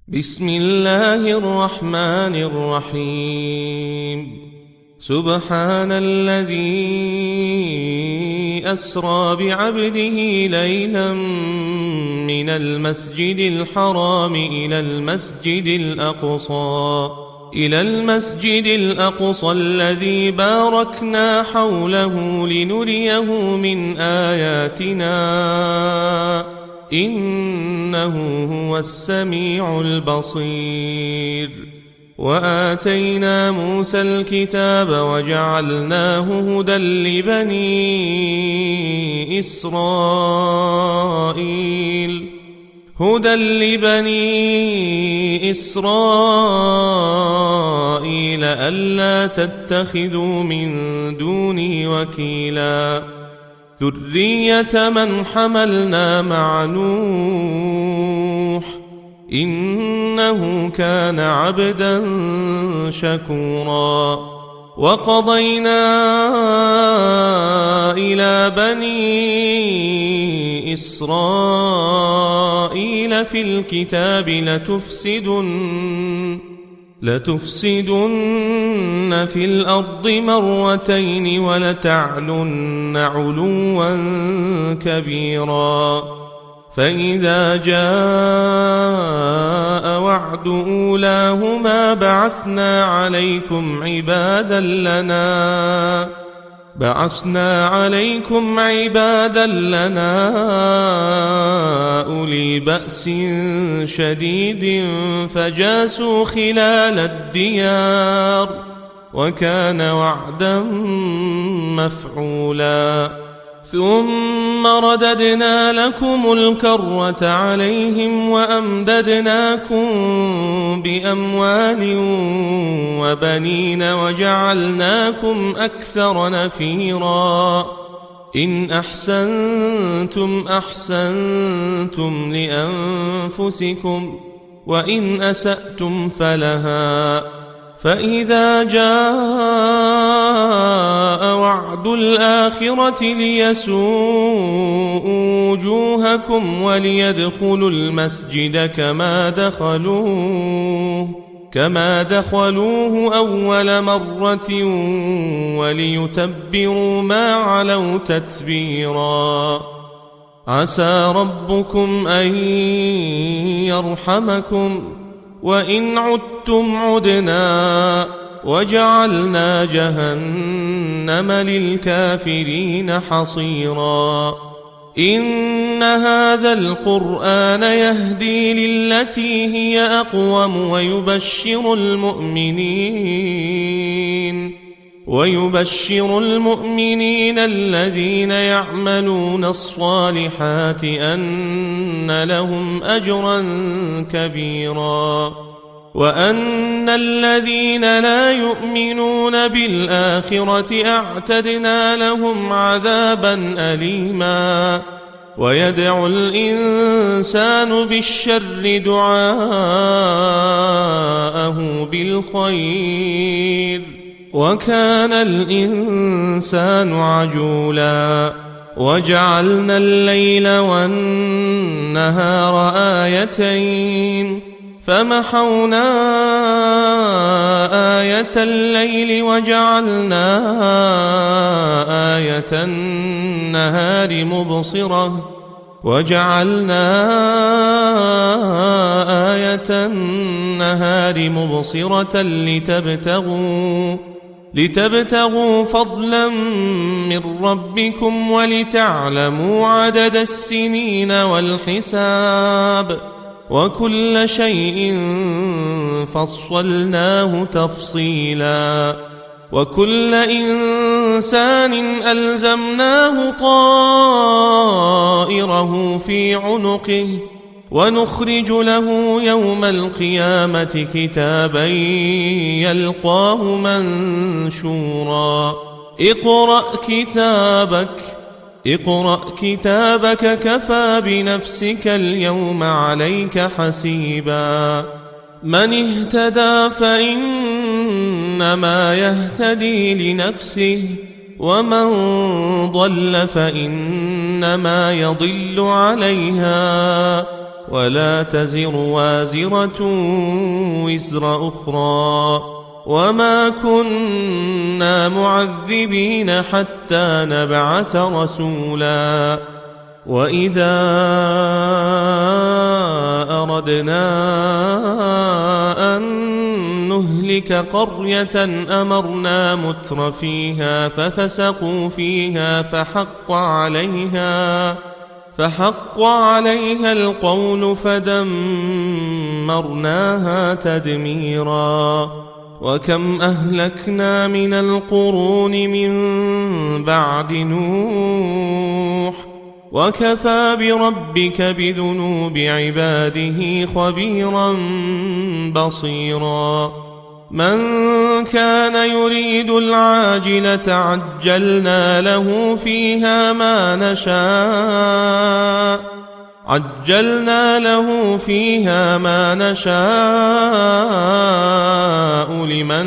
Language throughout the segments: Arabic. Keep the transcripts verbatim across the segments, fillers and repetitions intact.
بسم الله الرحمن الرحيم سبحان الذي أسرى بعبده ليلا من المسجد الحرام إلى المسجد الأقصى إلى المسجد الأقصى الذي باركنا حوله لنريه من آياتنا إنه هو السميع البصير وآتينا موسى الكتاب وجعلناه هدى لبني إسرائيل هدى لبني إسرائيل ألا تتخذوا من دوني وكيلا ذرية من حملنا مع نوح إنه كان عبدا شكورا وقضينا إلى بني إسرائيل في الكتاب لتفسدن لتفسدن في الأرض مرتين ولتعلن علوا كبيرا فإذا جاء وعد أولاهما بعثنا عليكم عبادا لنا بعثنا عليكم عبادا لنا أولي بأس شديد فجاسوا خلال الديار وكان وعدا مفعولا ثم رددنا لكم الكرة عليهم وأمددناكم بأموال وبنين وجعلناكم أكثر نفيرا إن أحسنتم أحسنتم لأنفسكم وإن أسأتم فلها فإذا جاء وعد الآخرة ليسوءوا وجوهكم وليدخلوا المسجد كما دخلوه كما دخلوه أول مرة وليتبروا ما علوا تتبيرا عسى ربكم أن يرحمكم وإن عدتم عدنا وجعلنا جهنم للكافرين حصيرا إن هذا القرآن يهدي للتي هي أقوم ويبشر المؤمنين ويبشر المؤمنين الذين يعملون الصالحات أن لهم أجرا كبيرا وأن الذين لا يؤمنون بالآخرة أعتدنا لهم عذابا أليما ويدعو الإنسان بالشر دعاءه بالخير وكان الإنسان عجولا وجعلنا الليل والنهار آيتين فمحونا آية الليل وجعلنا آية النهار مبصرة وجعلنا آية النهار مبصرة لتبتغوا لتبتغوا فضلا من ربكم ولتعلموا عدد السنين والحساب وكل شيء فصلناه تفصيلا وكل إنسان ألزمناه طائره في عنقه ونخرج له يوم القيامة كتابا يلقاه منشورا اقرأ كتابك اقرأ كتابك كفى بنفسك اليوم عليك حسيبا من اهتدى فإنما يهتدي لنفسه ومن ضل فإنما يضل عليها ولا تزر وازرة وزر أخرى وما كنا معذبين حتى نبعث رسولا وإذا أردنا أن نهلك قرية أمرنا متر فيها ففسقوا فيها فحق عليها فحق عليها القول فدمرناها تدميرا وكم أهلكنا من القرون من بعد نوح وكفى بربك بذنوب عباده خبيرا بصيرا من كان يريد العاجلة عجلنا له فيها ما نشاء عجلنا له فيها ما نشاء لمن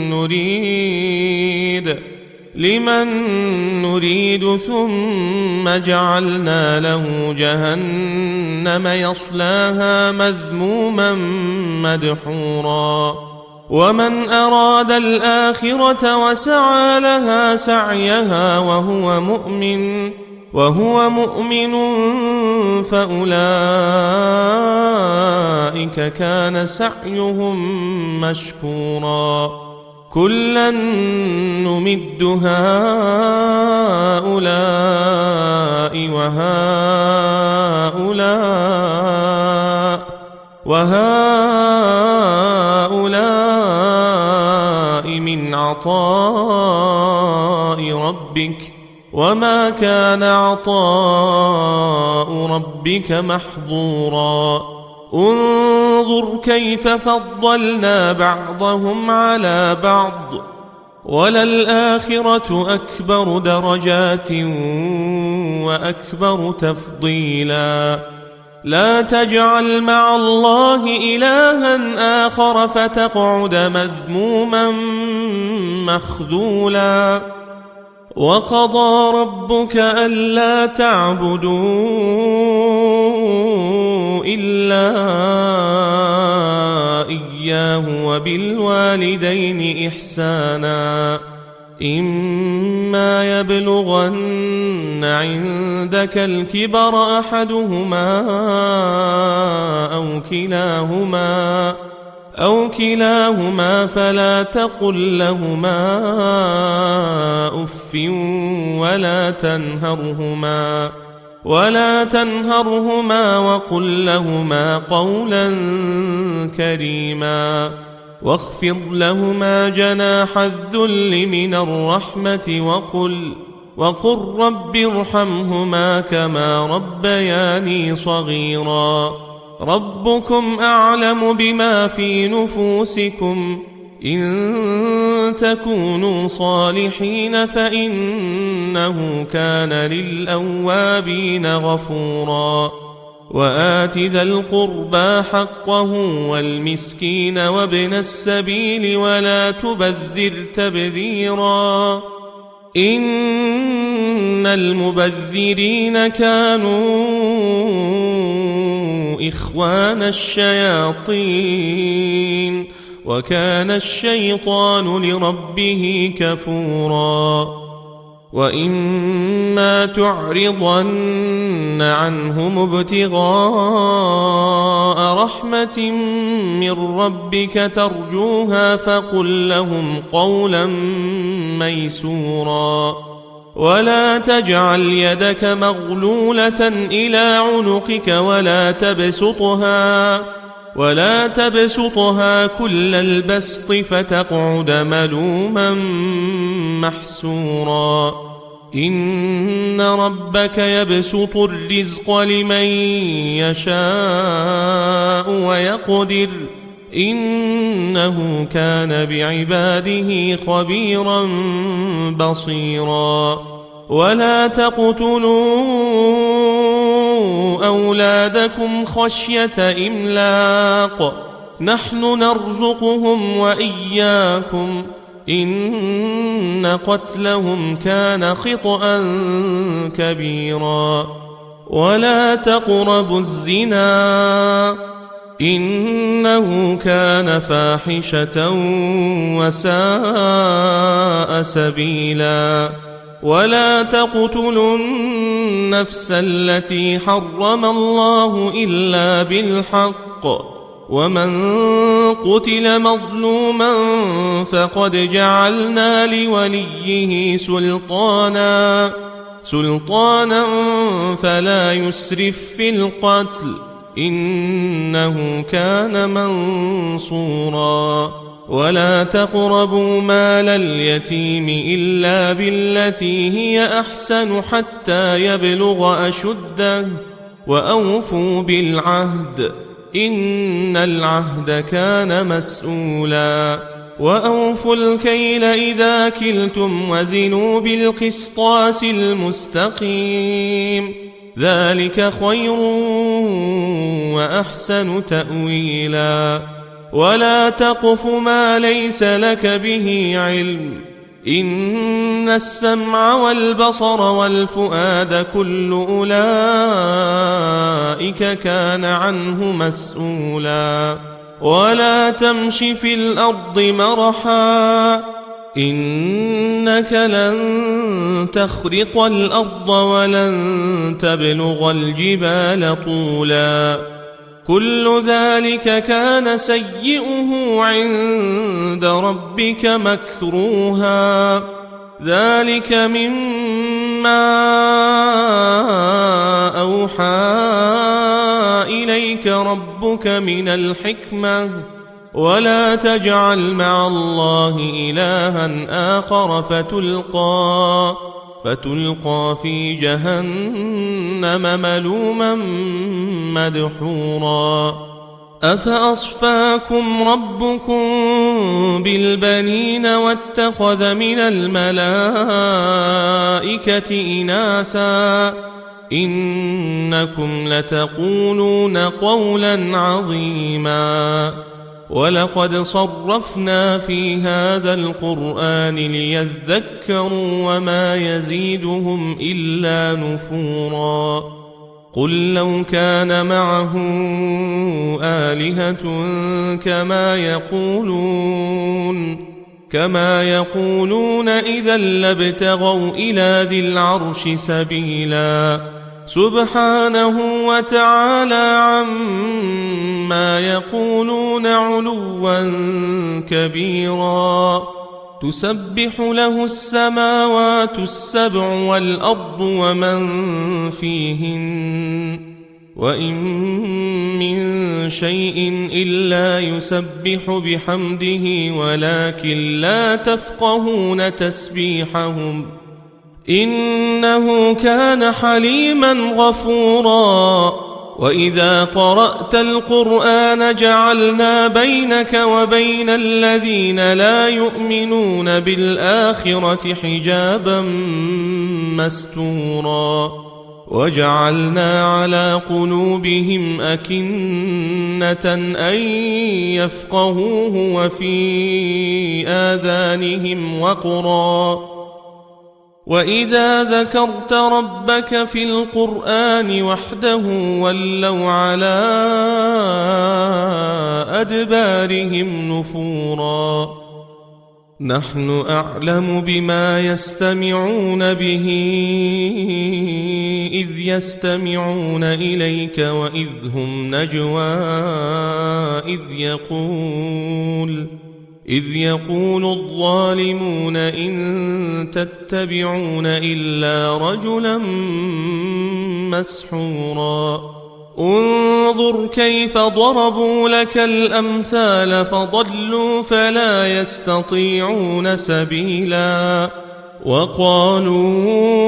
نريد لمن نريد ثم جعلنا له جهنم يصلاها مذموما مدحورا ومن أراد الآخرة وسعى لها سعيها وهو مؤمن وهو مؤمن فأولئك كان سعيهم مشكورا كلا نمد هؤلاء وهؤلاء وهؤلاء من عطاء ربك وما كان عطاء ربك محظورا انظر كيف فضلنا بعضهم على بعض وللآخرة أكبر درجات وأكبر تفضيلا لا تجعل مع الله إلها آخر فتقعد مذموما مخذولا وقضى ربك ألا تعبدوا إلا إياه وبالوالدين إحسانا إما يبلغن عندك الكبر أحدهما أو كلاهما أو كلاهما فلا تقل لهما أف ولا تنهرهما ولا تنهرهما وقل لهما قولا كريما واخفض لهما جناح الذل من الرحمة وقل وقل رب ارحمهما كما ربياني صغيرا ربكم أعلم بما في نفوسكم إن تكونوا صالحين فإنه كان للأوابين غفورا وآت ذا القربى حقه والمسكين وابن السبيل ولا تبذر تبذيرا إن المبذرين كانوا إخوان الشياطين وكان الشيطان لربه كفورا وإما تعرضن عنهم ابتغاء رحمة من ربك ترجوها فقل لهم قولا ميسورا ولا تجعل يدك مغلولة إلى عنقك ولا تبسطها ولا تبسطها كل البسط فتقعد ملوما محسورا إن ربك يبسط الرزق لمن يشاء ويقدر إنه كان بعباده خبيرا بصيرا ولا تقتلوا أولادكم خشية إملاق نحن نرزقهم وإياكم إن قتلهم كان خطأ كبيرا ولا تقربوا الزنا إنه كان فاحشة وساء سبيلا ولا تقتلوا النفس التي حرم الله إلا بالحق ومن قتل مظلوما فقد جعلنا لوليه سلطانا سلطانا فلا يسرف في القتل إنه كان منصورا ولا تقربوا مال اليتيم إلا بالتي هي أحسن حتى يبلغ أشده وأوفوا بالعهد إن العهد كان مسؤولا وأوفوا الكيل إذا كلتم وزنوا بالقسطاس المستقيم ذلك خير وأحسن تأويلا ولا تقف ما ليس لك به علم إن السمع والبصر والفؤاد كل أولئك كان عنه مسؤولا ولا تمش في الأرض مرحا إنك لن تخرق الأرض ولن تبلغ الجبال طولا كل ذلك كان سيئه عند ربك مكروها ذلك مما أوحى إليك ربك من الحكمة ولا تجعل مع الله إلها آخر فتلقى فتلقى في جهنم ملوما مدحورا أفأصفاكم ربكم بالبنين واتخذ من الملائكة إناثا إنكم لتقولون قولا عظيما ولقد صرفنا في هذا القرآن ليذكروا وما يزيدهم إلا نفورا قل لو كان معه آلهة كما يقولون كما يقولون إذا لابتغوا إلى ذي العرش سبيلا سبحانه وتعالى عما يقولون علوا كبيرا تسبح له السماوات السبع والأرض ومن فيهن وإن من شيء إلا يسبح بحمده ولكن لا تفقهون تسبيحهم إنه كان حليما غفورا وإذا قرأت القرآن جعلنا بينك وبين الذين لا يؤمنون بالآخرة حجابا مستورا وجعلنا على قلوبهم أكنة أن يفقهوه وفي آذانهم وقرا وإذا ذكرت ربك في القرآن وحده ولوا على أدبارهم نفورا نحن أعلم بما يستمعون به إذ يستمعون إليك وإذ هم نجوى إذ يقول إذ يقول الظالمون إن تتبعون إلا رجلا مسحورا انظر كيف ضربوا لك الأمثال فضلوا فلا يستطيعون سبيلا وقالوا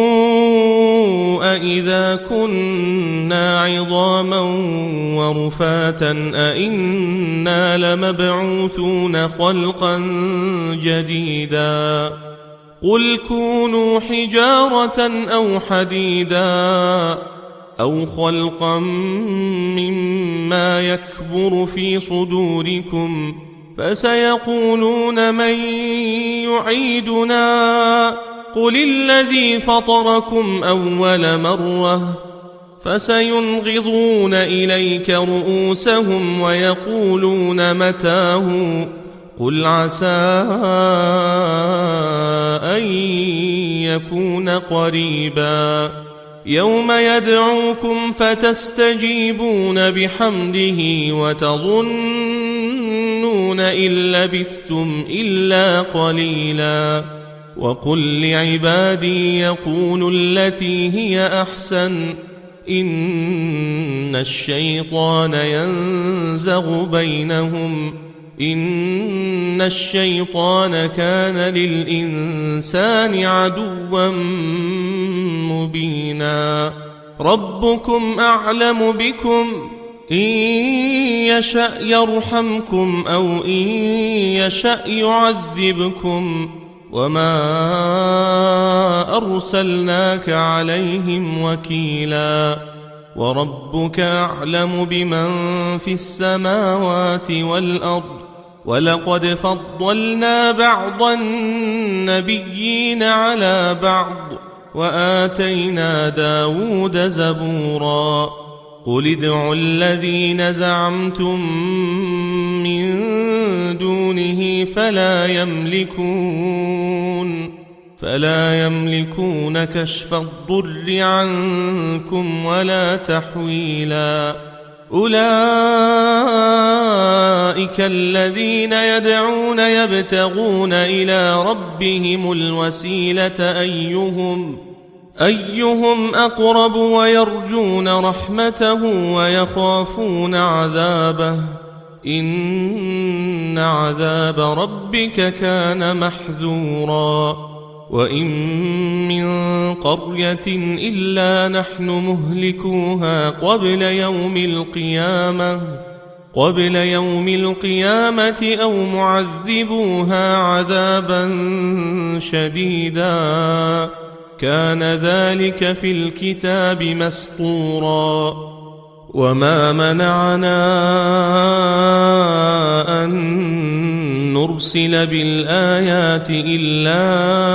أإذا كنا عظاما ورفاتا أإنا لمبعوثون خلقا جديدا قل كونوا حجارة أو حديدا أو خلقا مما يكبر في صدوركم فسيقولون من يعيدنا قل الذي فطركم أول مرة فسينغضون إليك رؤوسهم ويقولون متاه قل عسى أن يكون قريبا يوم يدعوكم فتستجيبون بحمده وتظنون إن لبثتم إلا قليلا وقل لعبادي يقولوا التي هي أحسن إن الشيطان ينزغ بينهم إن الشيطان كان للإنسان عدوا مبينا ربكم أعلم بكم إن يشأ يرحمكم أو إن يشأ يعذبكم وما أرسلناك عليهم وكيلا وربك أعلم بمن في السماوات والأرض ولقد فضلنا بعض النبيين على بعض وآتينا داود زبورا قل ادعوا الذين زعمتم من دونه فلا يملكون فلا يملكون كشف الضر عنكم ولا تحويلا أولئك الذين يدعون يبتغون إلى ربهم الوسيلة أيهم أيهم أقرب ويرجون رحمته ويخافون عذابه إن عذاب ربك كان محذورا وإن من قرية إلا نحن مهلكوها قبل يوم القيامة قبل يوم القيامة أو معذبوها عذابا شديدا كان ذلك في الكتاب مسطورا وما منعنا أن نرسل بالآيات إلا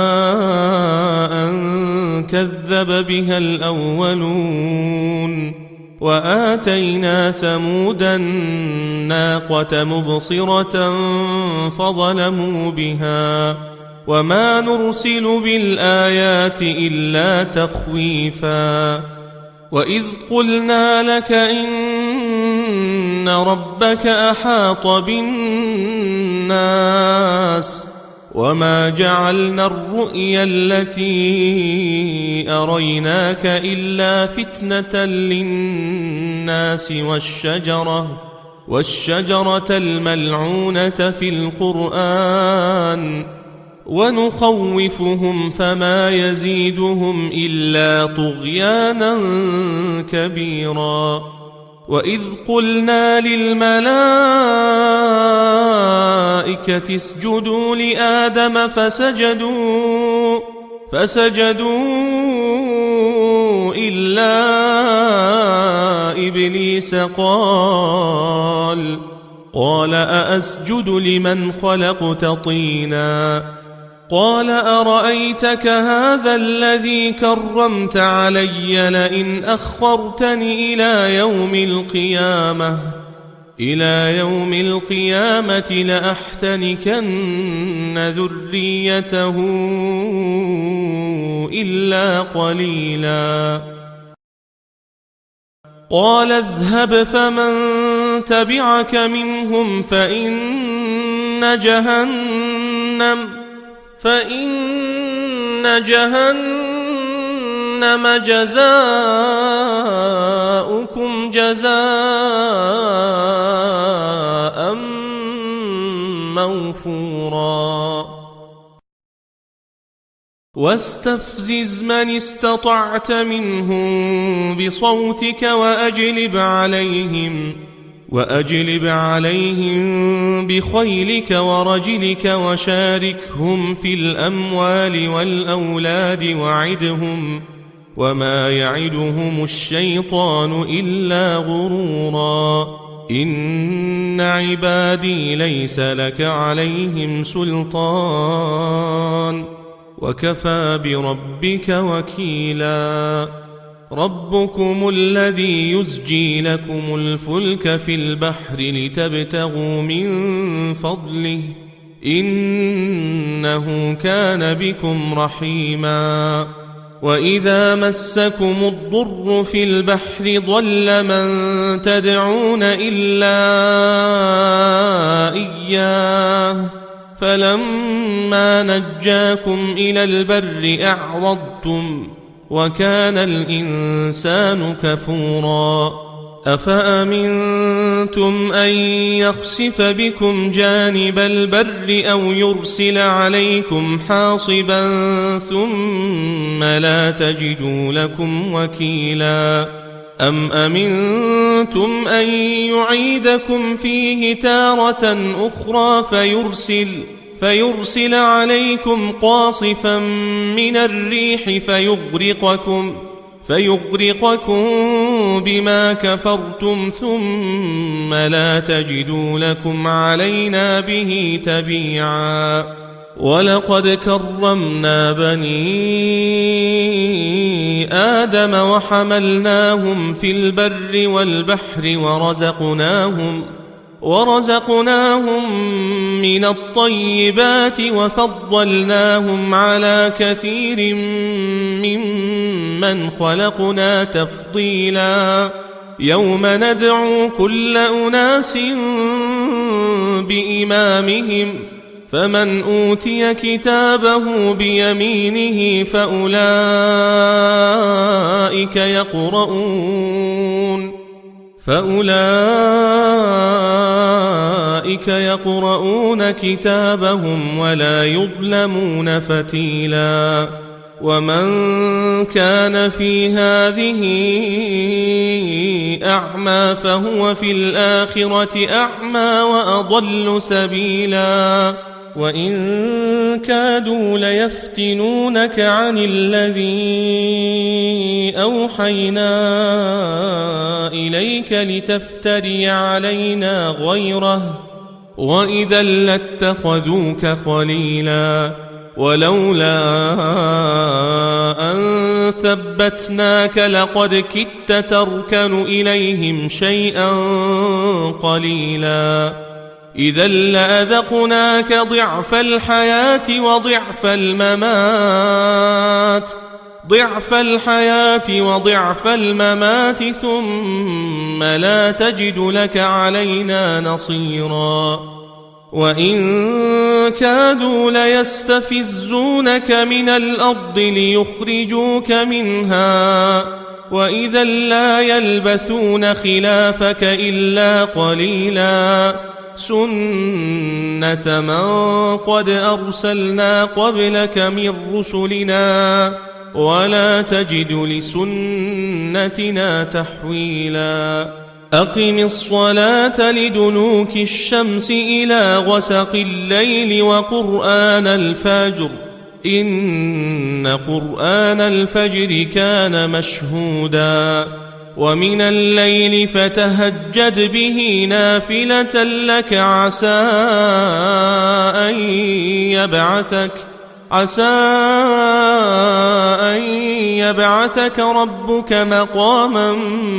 أن كذب بها الأولون وآتينا ثمود الناقة مبصرة فظلموا بها وما نرسل بالآيات إلا تخويفا وإذ قلنا لك إن ربك أحاط بالناس وما جعلنا الرؤيا التي أريناك إلا فتنة للناس والشجرة والشجرة الملعونة في القرآن ونخوفهم فما يزيدهم إلا طغيانا كبيرا وإذ قلنا للملائكة اسجدوا لآدم فسجدوا فسجدوا إلا إبليس قال قال أأسجد لمن خلقت طينا قال أرأيتك هذا الذي كرمت علي لئن أخرتني إلى يوم القيامة إلى يوم القيامة لأحتنكن ذريته إلا قليلا قال اذهب فمن تبعك منهم فإن جهنم فإن جهنم جزاؤكم جزاء موفورا واستفزز من استطعت منهم بصوتك وأجلب عليهم وأجلب عليهم بخيلك ورجلك وشاركهم في الأموال والأولاد وعدهم وما يعدهم الشيطان إلا غرورا إن عبادي ليس لك عليهم سلطان وكفى بربك وكيلا ربكم الذي يزجي لكم الفلك في البحر لتبتغوا من فضله إنه كان بكم رحيما وإذا مسكم الضر في البحر ضل من تدعون إلا إياه فلما نجاكم إلى البر أعرضتم وكان الإنسان كفورا أفأمنتم أن يخسف بكم جانب البر أو يرسل عليكم حاصبا ثم لا تجدوا لكم وكيلا أم أمنتم أن يعيدكم فيه تارة أخرى فيرسل فيرسل عليكم قاصفا من الريح فيغرقكم فيغرقكم بما كفرتم ثم لا تجدوا لكم علينا به تبيعا ولقد كرمنا بني آدم وحملناهم في البر والبحر ورزقناهم ورزقناهم من الطيبات وفضلناهم على كثير ممن خلقنا تفضيلا يوم ندعو كل أناس بإمامهم فمن أوتي كتابه بيمينه فأولئك يقرؤون فأولئك يقرؤون كتابهم ولا يظلمون فتيلا ومن كان في هذه أعمى فهو في الآخرة أعمى وأضل سبيلا وإن كادوا ليفتنونك عن الذي أوحينا إليك لتفتري علينا غيره وإذا لاتخذوك خليلا ولولا أن ثبتناك لقد كدت تركن إليهم شيئا قليلا إذا لأذقناك ضعف الحياة وضعف الممات ضعف الحياة وضعف الممات ثم لا تجد لك علينا نصيرا وإن كادوا ليستفزونك من الأرض ليخرجوك منها وإذا لا يلبثون خلافك إلا قليلا سنة من قد أرسلنا قبلك من رسلنا ولا تجد لسنتنا تحويلا أقم الصلاة لدلوك الشمس إلى غسق الليل وقرآن الفجر إن قرآن الفجر كان مشهودا ومن الليل فتهجد به نافلة لك عسى أن يبعثك عسى أن يبعثك ربك مقاما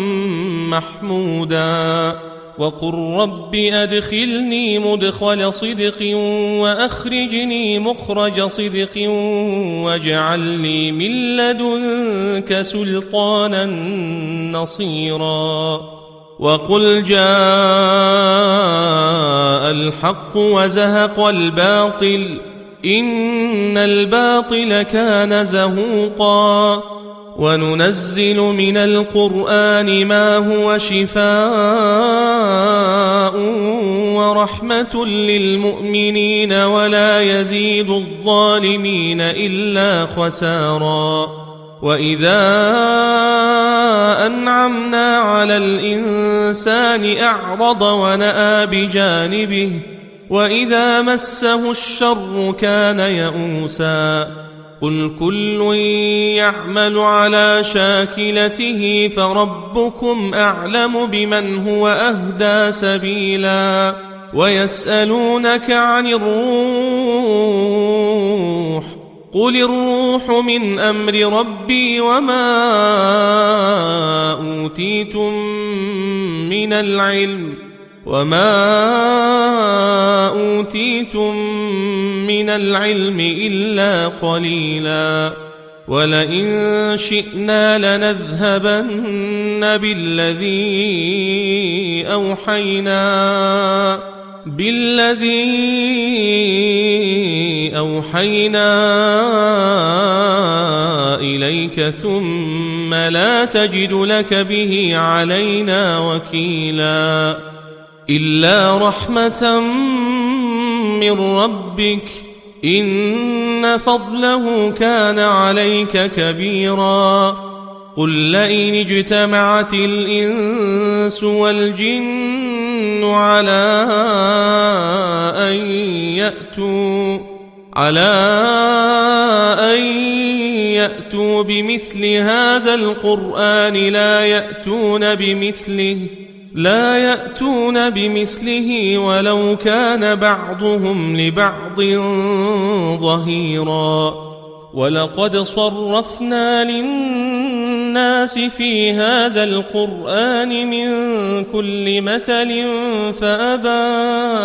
محمودا وقل رب أدخلني مدخل صدق وأخرجني مخرج صدق واجعل لي من لدنك سلطانا نصيرا وقل جاء الحق وزهق الباطل إن الباطل كان زهوقا وننزل من القرآن ما هو شفاء ورحمة للمؤمنين ولا يزيد الظالمين إلا خسارا وإذا أنعمنا على الإنسان أعرض ونأى بجانبه وإذا مسه الشر كان يئوسا قل كل يعمل على شاكلته فربكم أعلم بمن هو أهدى سبيلا ويسألونك عن الروح قل الروح من أمر ربي وما أوتيتم من العلم وما أوتيتم من العلم إلا قليلا ولئن شئنا لنذهبن بالذي أوحينا بالذي أوحينا إليك ثم لا تجد لك به علينا وكيلا إلا رحمة من ربك إن فضله كان عليك كبيرا قل لئن اجتمعت الإنس والجن على أن يأتوا على أن يأتوا بمثل هذا القرآن لا يأتون بمثله لا يأتون بمثله ولو كان بعضهم لبعض ظهيرا ولقد صرفنا للناس في هذا القرآن من كل مثل فأبى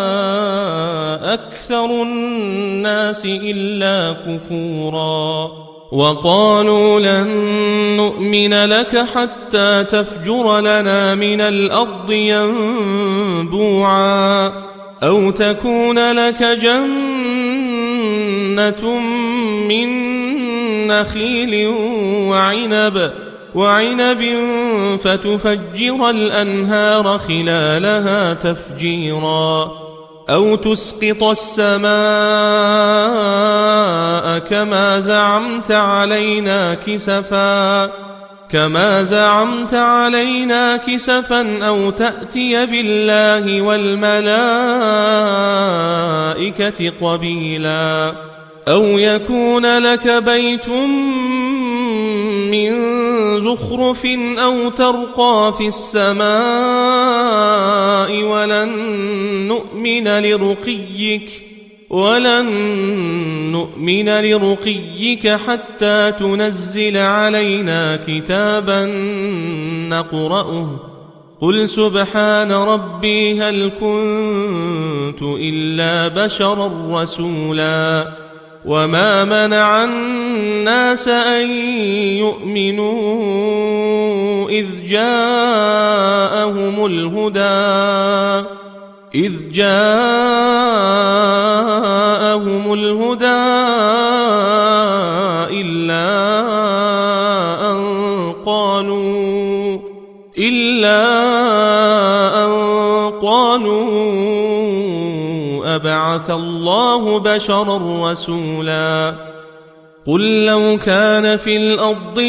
أكثر الناس إلا كفورا وقالوا لن نؤمن لك حتى تفجر لنا من الأرض ينبوعا أو تكون لك جنة من نخيل وعنب وعنب فتفجر الأنهار خلالها تفجيرا أو تسقط السماء كما زعمت علينا كسفا كما زعمت علينا كسفا أو تأتي بالله والملائكة قبيلا أو يكون لك بيت من زخرف أو ترقى في السماء ولن نؤمن لرقيك ولن نؤمن لرقيك حتى تنزل علينا كتابا نقرأه قل سبحان ربي هل كنت إلا بشرا رسولا وما منع الناس أن يؤمنوا إذ جاءهم الهدى إذ جاءهم الهدى إلا أن قالوا إلا أن قالوا أبعث الله بشرا رسولا قل لو كان في الأرض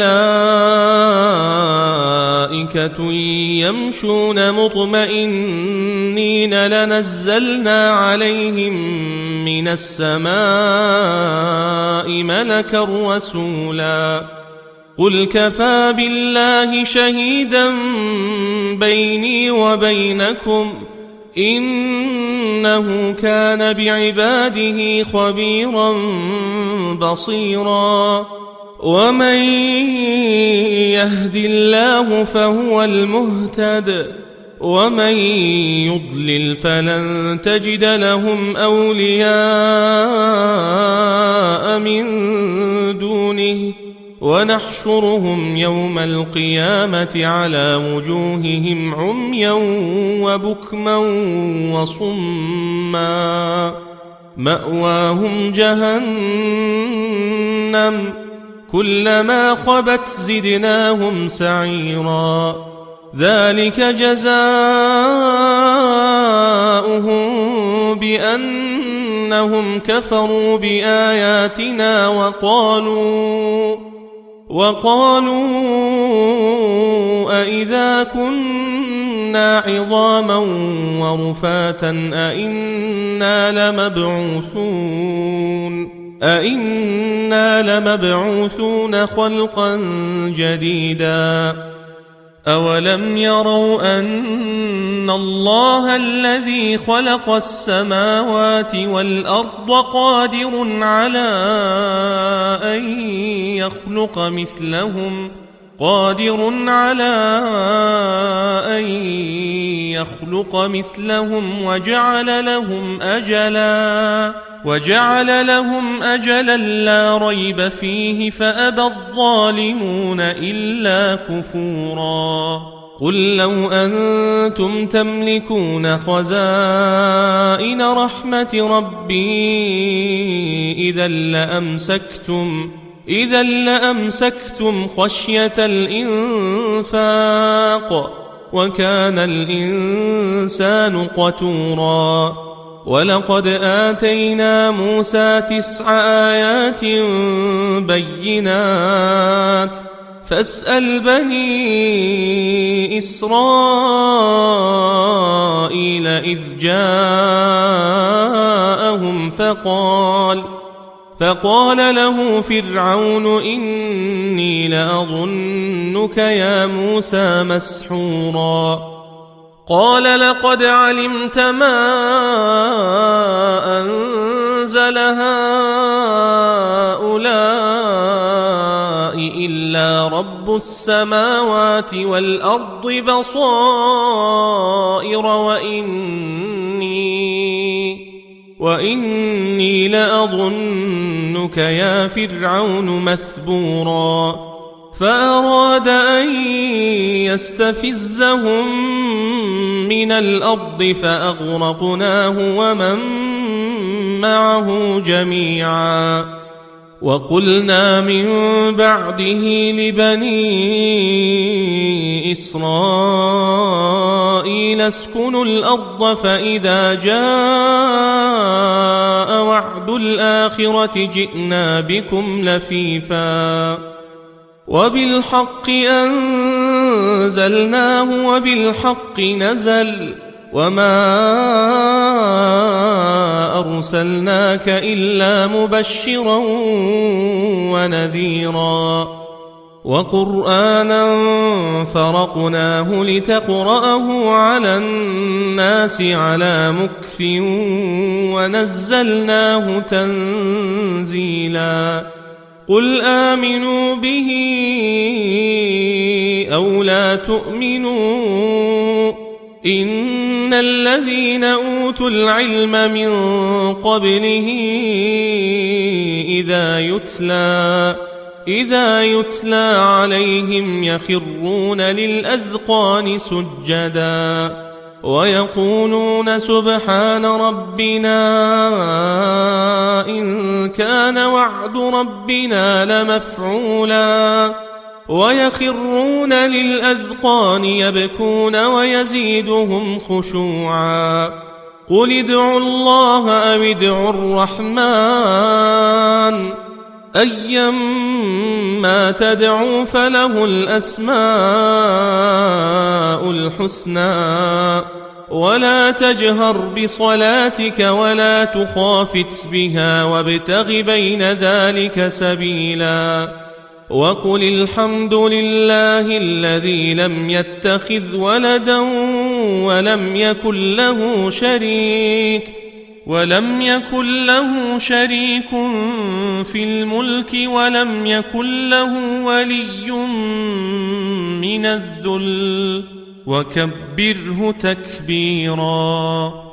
ملائكة يمشون مطمئنين لنزلنا عليهم من السماء ملكا رسولا قل كفى بالله شهيدا بيني وبينكم إنه كان بعباده خبيرا بصيرا ومن يهد الله فهو المهتد ومن يضلل فلن تجد لهم أولياء من دونه ونحشرهم يوم القيامة على وجوههم عميا وبكما وصما مأواهم جهنم كلما خبت زدناهم سعيرا ذلك جزاؤهم بأنهم كفروا بآياتنا وقالوا وقالوا أإذا كنا عظاما ورفاتا أإنا لمبعوثون أإنا لمبعوثون خلقا جديدا أولم يروا أن الله الذي خلق السماوات والأرض قادر على أن يخلق مثلهم قادر على أن يخلق مثلهم وجعل لهم أجلا وجعل لهم أجلا لا ريب فيه فأبى الظالمون إلا كفورا قل لو أنتم تملكون خزائن رحمة ربي إذا لأمسكتم إذا لأمسكتم خشية الإنفاق وكان الإنسان قتورا ولقد آتينا موسى تسع آيات بينات فاسأل بني إسرائيل إذ جاءهم فقال فقال له فرعون إني لأظنك يا موسى مسحورا قال لقد علمت ما أنزل هؤلاء إلا رب السماوات والأرض بصائر وإني وإني لأظنك يا فرعون مثبورا فأراد أن يستفزهم من الأرض فأغرقناه ومن معه جميعا وقلنا من بعده لبني إسرائيل اسكنوا الأرض فإذا جاء وعد الآخرة جئنا بكم لفيفا وبالحق أنزلناه وبالحق نزل وما أرسلناك إلا مبشرا ونذيرا وقرآنا فرقناه لتقرأه على الناس على مكث ونزلناه تنزيلا قل آمنوا به أو لا تؤمنوا إن الذين أوتوا العلم من قبله إذا يتلى إذا يتلى عليهم يخرون للأذقان سجدا ويقولون سبحان ربنا إن كان وعد ربنا لمفعولا ويخرون للأذقان يبكون ويزيدهم خشوعا قل ادعوا الله أو ادعوا الرحمن أيما تدعوا فله الأسماء الحسنى ولا تجهر بصلاتك ولا تخافت بها وابتغ بين ذلك سبيلا وقل الحمد لله الذي لم يتخذ ولدا ولم يكن له شريك ولم يكن له شريك في الملك ولم يكن له ولي من الذل وكبره تكبيرا.